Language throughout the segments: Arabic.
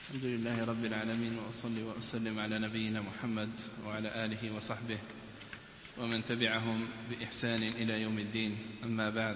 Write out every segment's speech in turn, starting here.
الحمد لله رب العالمين، وأصلي وأسلم على نبينا محمد وعلى آله وصحبه ومن تبعهم بإحسان إلى يوم الدين. أما بعد،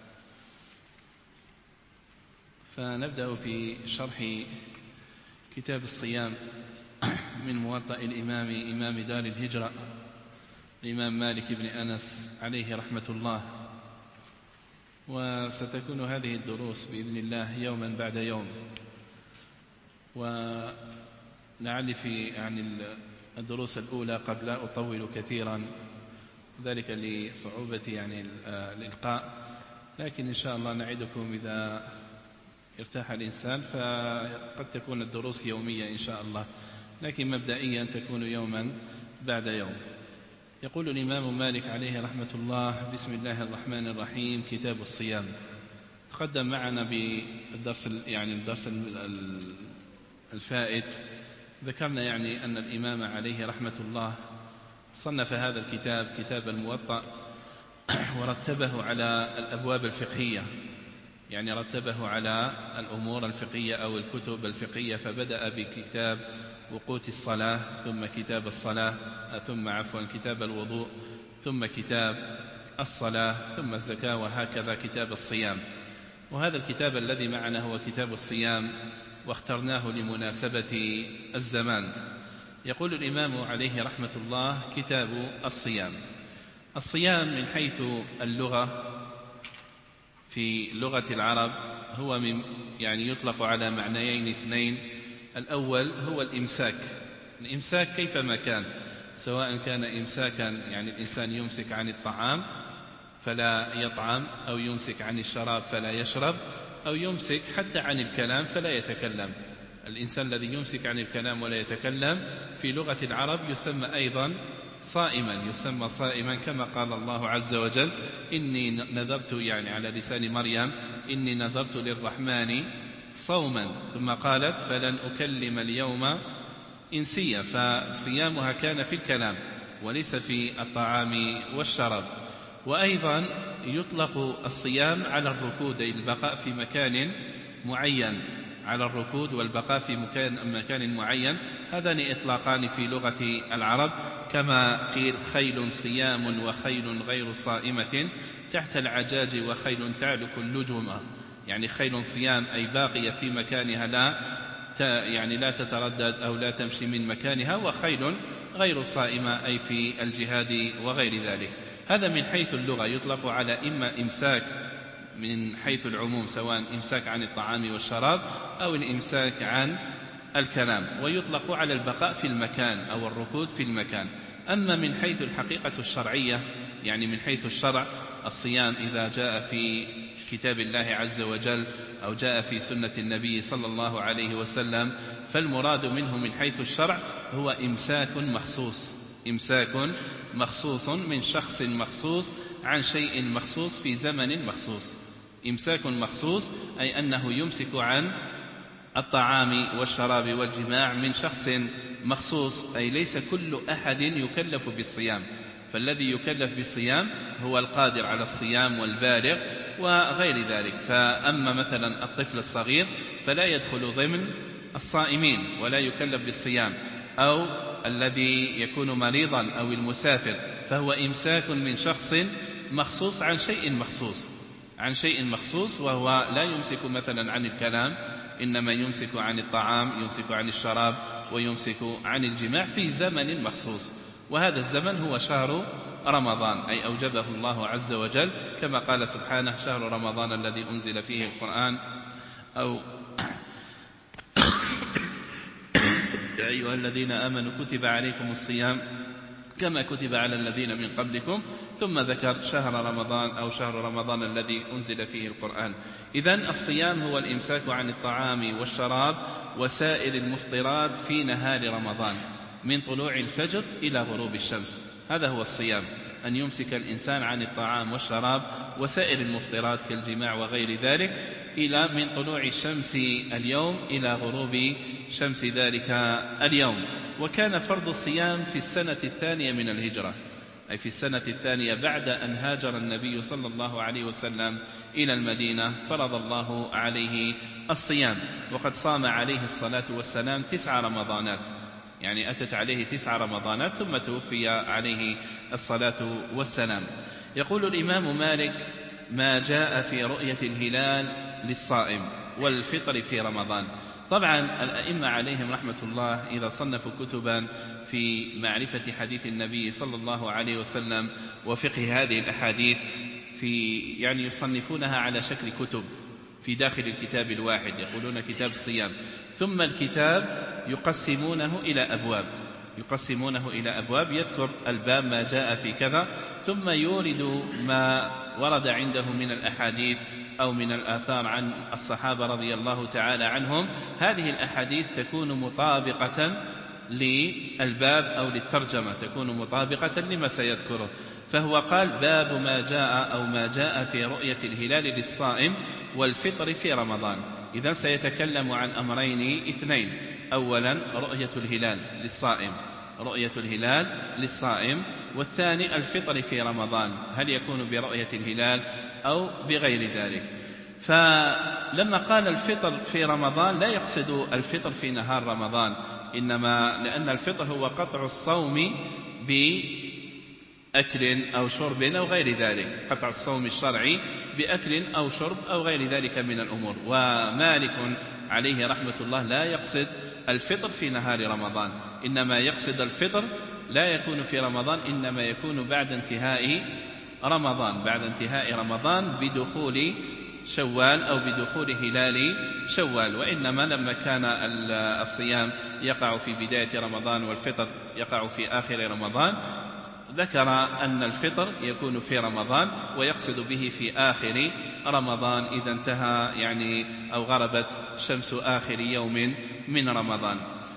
فنبدأ في شرح كتاب الصيام من موطأ إمام دار الهجرة الإمام مالك بن أنس عليه رحمة الله. وستكون هذه الدروس بإذن الله يوما بعد يوم، ولعل في الدروس الأولى قد لا أطول كثيرا، ذلك لصعوبة الإلقاء، لكن إن شاء الله نعدكم إذا ارتاح الإنسان فقد تكون الدروس يومية إن شاء الله، لكن مبدئيا تكون يوما بعد يوم. يقول الإمام مالك عليه رحمة الله: بسم الله الرحمن الرحيم. كتاب الصيام. تقدم معنا بالدرس الدرس الفائت ذكرنا أن الإمام عليه رحمة الله صنف هذا الكتاب كتاب الموطأ ورتبه على الأبواب الفقهية، رتبه على الأمور الفقهية أو الكتب الفقهية، فبدأ بكتاب وقوت الصلاة، ثم كتاب الصلاة، ثم كتاب الوضوء، ثم كتاب الصلاة، ثم الزكاة، وهكذا كتاب الصيام. وهذا الكتاب الذي معنا هو كتاب الصيام، واخترناه لمناسبة الزمان. يقول الإمام عليه رحمة الله: كتاب الصيام. الصيام من حيث اللغة في لغة العرب هو يطلق على معنيين اثنين. الأول هو الإمساك كيفما كان، سواء كان إمساكا الإنسان يمسك عن الطعام فلا يطعم، أو يمسك عن الشراب فلا يشرب، أو يمسك حتى عن الكلام فلا يتكلم. الإنسان الذي يمسك عن الكلام ولا يتكلم في لغة العرب يسمى أيضا صائما، كما قال الله عز وجل: إني نذرت على لسان مريم: إني نذرت للرحمن صوما، ثم قالت: فلن أكلم اليوم إنسيا. فصيامها كان في الكلام وليس في الطعام والشراب. وأيضا يطلق الصيام على الركود، أي البقاء في مكان معين، على الركود والبقاء في مكان معين. هذان إطلاقان في لغة العرب، كما قيل: خيل صيام وخيل غير صائمة تحت العجاج وخيل تعلك اللجوم. خيل صيام أي باقية في مكانها لا تتردد أو لا تمشي من مكانها، وخيل غير صائمة أي في الجهاد وغير ذلك. هذا من حيث اللغة يطلق على إما إمساك من حيث العموم، سواء إمساك عن الطعام والشراب أو الإمساك عن الكلام، ويطلق على البقاء في المكان أو الركود في المكان. أما من حيث الحقيقة الشرعية، من حيث الشرع، الصيام إذا جاء في كتاب الله عز وجل أو جاء في سنة النبي صلى الله عليه وسلم، فالمراد منه من حيث الشرع هو إمساك مخصوص من شخص مخصوص عن شيء مخصوص في زمن مخصوص. إمساك مخصوص أي أنه يمسك عن الطعام والشراب والجماع من شخص مخصوص، أي ليس كل أحد يكلف بالصيام، فالذي يكلف بالصيام هو القادر على الصيام والبالغ وغير ذلك. فأما مثلا الطفل الصغير فلا يدخل ضمن الصائمين ولا يكلف بالصيام، أو الذي يكون مريضا أو المسافر، فهو إمساك من شخص مخصوص عن شيء مخصوص، وهو لا يمسك مثلا عن الكلام، إنما يمسك عن الطعام، يمسك عن الشراب، ويمسك عن الجماع في زمن مخصوص. وهذا الزمن هو شهر رمضان، أي أوجبه الله عز وجل، كما قال سبحانه: شهر رمضان الذي أنزل فيه القرآن، أو يا أيها الذين آمنوا كتب عليكم الصيام كما كتب على الذين من قبلكم، ثم ذكر شهر رمضان أو شهر رمضان الذي أنزل فيه القرآن. إذن الصيام هو الإمساك عن الطعام والشراب وسائر المفطرات في نهار رمضان من طلوع الفجر إلى غروب الشمس. هذا هو الصيام، أن يمسك الإنسان عن الطعام والشراب وسائر المفطرات كالجماع وغير ذلك إلى من طلوع الشمس اليوم إلى غروب شمس ذلك اليوم. وكان فرض الصيام في السنة الثانية من الهجرة، أي في السنة 2 بعد أن هاجر النبي صلى الله عليه وسلم إلى المدينة، فرض الله عليه الصيام، وقد صام عليه الصلاة والسلام 9 رمضانات، يعني أتت عليه 9 رمضانات ثم توفي عليه الصلاة والسلام. يقول الإمام مالك: ما جاء في رؤية الهلال للصائم والفطر في رمضان. طبعا الأئمة عليهم رحمة الله إذا صنفوا كتبا في معرفة حديث النبي صلى الله عليه وسلم وفقه هذه الأحاديث يعني يصنفونها على شكل كتب في داخل الكتاب الواحد، يقولون كتاب الصيام، ثم الكتاب يقسمونه إلى أبواب، يذكر الباب ما جاء في كذا، ثم يورد ما ورد عنده من الأحاديث أو من الآثار عن الصحابة رضي الله تعالى عنهم. هذه الأحاديث تكون مطابقة للباب أو للترجمة، تكون مطابقة لما سيذكره. فهو قال: باب ما جاء في رؤية الهلال للصائم والفطر في رمضان. إذن سيتكلم عن أمرين 2: أولا رؤية الهلال للصائم، والثاني الفطر في رمضان، هل يكون برؤية الهلال أو بغير ذلك. فلما قال الفطر في رمضان لا يقصد الفطر في نهار رمضان، إنما لأن الفطر هو قطع الصوم بأكل أو شرب أو غير ذلك، قطع الصوم الشرعي بأكل أو شرب أو غير ذلك من الأمور. ومالك عليه رحمة الله لا يقصد الفطر في نهار رمضان، إنما يقصد الفطر لا يكون في رمضان، إنما يكون بعد انتهاء رمضان بدخول شوال أو بدخول هلال شوال. وإنما لما كان الصيام يقع في بداية رمضان والفطر يقع في آخر رمضان، ذكر أن الفطر يكون في رمضان ويقصد به في آخر رمضان إذا انتهى يعني أو غربت شمس آخر يوم من رمضان.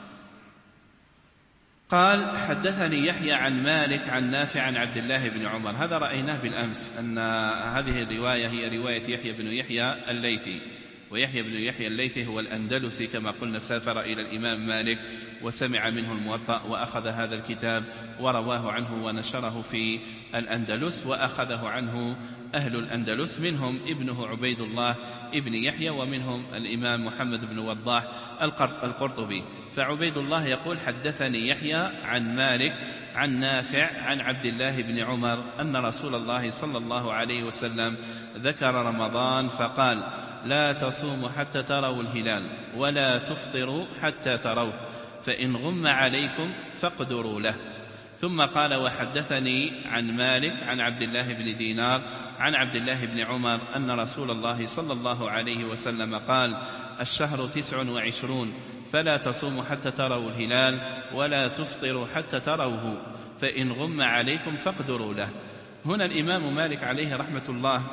قال: حدثني يحيى عن مالك عن نافع عن عبد الله بن عمر. هذا رأيناه بالأمس أن هذه الرواية هي رواية يحيى بن يحيى الليثي، ويحيى بن يحيى الليثي هو الأندلسي كما قلنا، سافر إلى الإمام مالك وسمع منه الموطأ وأخذ هذا الكتاب ورواه عنه ونشره في الأندلس، وأخذه عنه أهل الأندلس، منهم ابنه عبيد الله ابن يحيى، ومنهم الإمام محمد بن وضاح القرطبي. فعبيد الله يقول: حدثني يحيى عن مالك عن نافع عن عبد الله بن عمر أن رسول الله صلى الله عليه وسلم ذكر رمضان فقال: لا تصوموا حتى تروا الهلال ولا تفطروا حتى تروه، فإن غم عليكم فاقدروا له. ثم قال: وحدثني عن مالك عن عبد الله بن دينار عن عبد الله بن عمر أن رسول الله صلى الله عليه وسلم قال: الشهر 29 فلا تصوموا حتى تروا الهلال ولا تفطروا حتى تروه، فإن غم عليكم فاقدروا له. هنا الإمام مالك عليه رحمة الله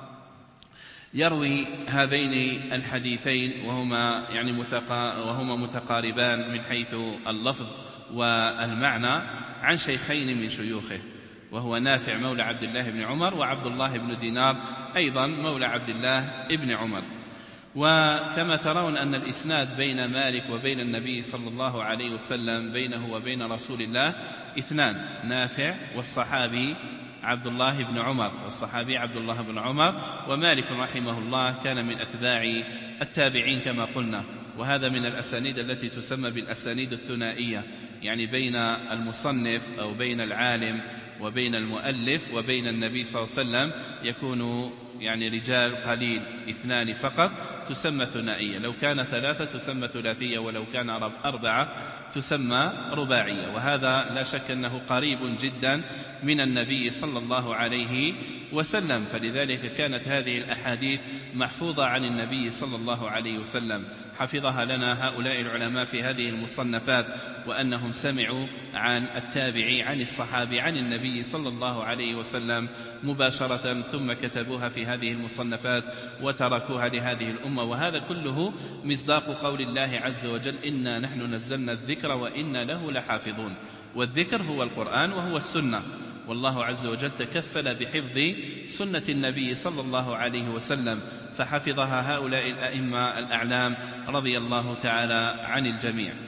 يروي هذين الحديثين وهما متقاربان من حيث اللفظ والمعنى عن شيخين من شيوخه، وهو نافع مولى عبد الله بن عمر وعبد الله بن دينار أيضا مولى عبد الله بن عمر. وكما ترون أن الإسناد بين مالك وبين النبي صلى الله عليه وسلم بينه وبين رسول الله 2، نافع والصحابي عبد الله بن عمر، ومالك رحمه الله كان من أتباع التابعين كما قلنا. وهذا من الأسانيد التي تسمى بالأسانيد الثنائية، يعني بين المصنف أو بين العالم وبين المؤلف وبين النبي صلى الله عليه وسلم يكون يعني رجال قليل 2 فقط تسمى ثنائية، لو كان 3 تسمى ثلاثية، ولو كان 4 تسمى رباعية. وهذا لا شك أنه قريب جدا من النبي صلى الله عليه وسلم، فلذلك كانت هذه الأحاديث محفوظة عن النبي صلى الله عليه وسلم، حفظها لنا هؤلاء العلماء في هذه المصنفات، وأنهم سمعوا عن التابعي عن الصحابي عن النبي صلى الله عليه وسلم مباشرة، ثم كتبوها في هذه المصنفات وتركوها لهذه الأمة. وهذا كله مصداق قول الله عز وجل: إنا نحن نزلنا الذكر وإنا له لحافظون. والذكر هو القرآن وهو السنة، والله عز وجل تكفل بحفظ سنة النبي صلى الله عليه وسلم، فحفظها هؤلاء الأئمة الأعلام رضي الله تعالى عن الجميع.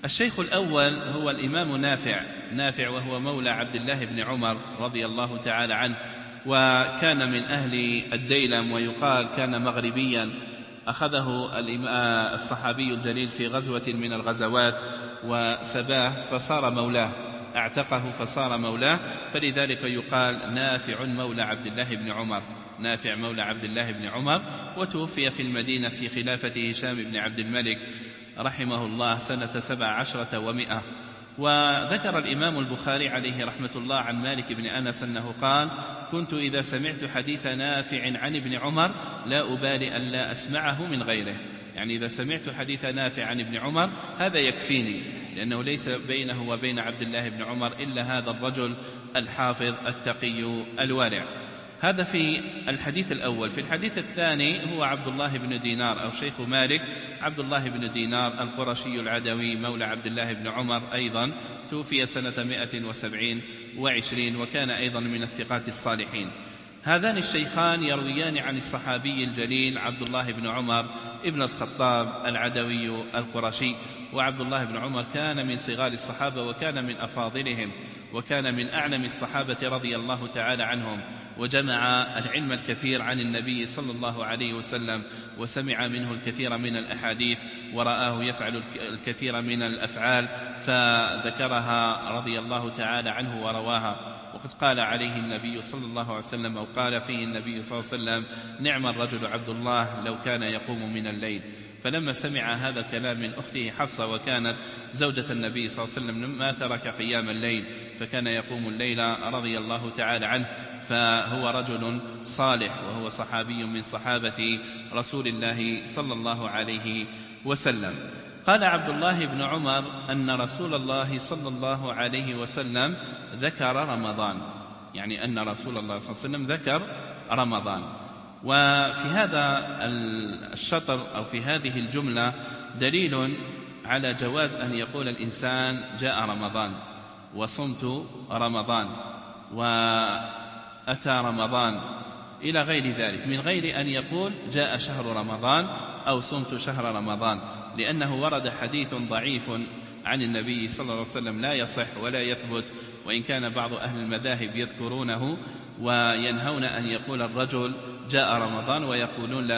الشيخ الأول هو الإمام نافع وهو مولى عبد الله بن عمر رضي الله تعالى عنه، وكان من أهل الديلم، ويقال كان مغربيا، أخذه الصحابي الجليل في غزوة من الغزوات وسباه فصار مولاه، اعتقه فصار مولاه، فلذلك يقال نافع مولى عبد الله بن عمر، نافع مولى عبد الله بن عمر. وتوفي في المدينة في خلافة هشام بن عبد الملك رحمه الله سنة 17 و100. وذكر الإمام البخاري عليه رحمة الله عن مالك بن أنس أنه قال: كنت إذا سمعت حديث نافع عن ابن عمر لا أبالي أن لا أسمعه من غيره. يعني إذا سمعت حديث نافع عن ابن عمر هذا يكفيني، لأنه ليس بينه وبين عبد الله بن عمر إلا هذا الرجل الحافظ التقي الوارع. هذا في الحديث الأول. في الحديث الثاني هو عبد الله بن دينار أو شيخ مالك، عبد الله بن دينار القرشي العدوي مولى عبد الله بن عمر، أيضا توفي سنة 127، وكان أيضا من الثقات الصالحين. هذان الشيخان يرويان عن الصحابي الجليل عبد الله بن عمر ابن الخطاب العدوي القرشي. وعبد الله بن عمر كان من صغار الصحابة وكان من أفاضلهم، وكان من أعلم الصحابة رضي الله تعالى عنهم، وجمع العلم الكثير عن النبي صلى الله عليه وسلم، وسمع منه الكثير من الأحاديث، ورآه يفعل الكثير من الأفعال فذكرها رضي الله تعالى عنه ورواها. وقد قال عليه النبي صلى الله عليه وسلم، أو قال فيه النبي صلى الله عليه وسلم: نعم الرجل عبد الله لو كان يقوم من الليل. فلما سمع هذا الكلام من أخته حفصة وكانت زوجة النبي صلى الله عليه وسلم ما ترك قيام الليل، فكان يقوم الليل رضي الله تعالى عنه، فهو رجل صالح وهو صحابي من صحابة رسول الله صلى الله عليه وسلم. قال عبد الله بن عمر أن رسول الله صلى الله عليه وسلم ذكر رمضان، يعني أن رسول الله صلى الله عليه وسلم ذكر رمضان. وفي هذا الشطر أو في هذه الجملة دليل على جواز أن يقول الإنسان جاء رمضان وصمت رمضان وأتى رمضان إلى غير ذلك، من غير أن يقول جاء شهر رمضان أو صمت شهر رمضان، لأنه ورد حديث ضعيف عن النبي صلى الله عليه وسلم لا يصح ولا يثبت، وإن كان بعض أهل المذاهب يذكرونه وينهون أن يقول الرجل جاء رمضان ويقولون لا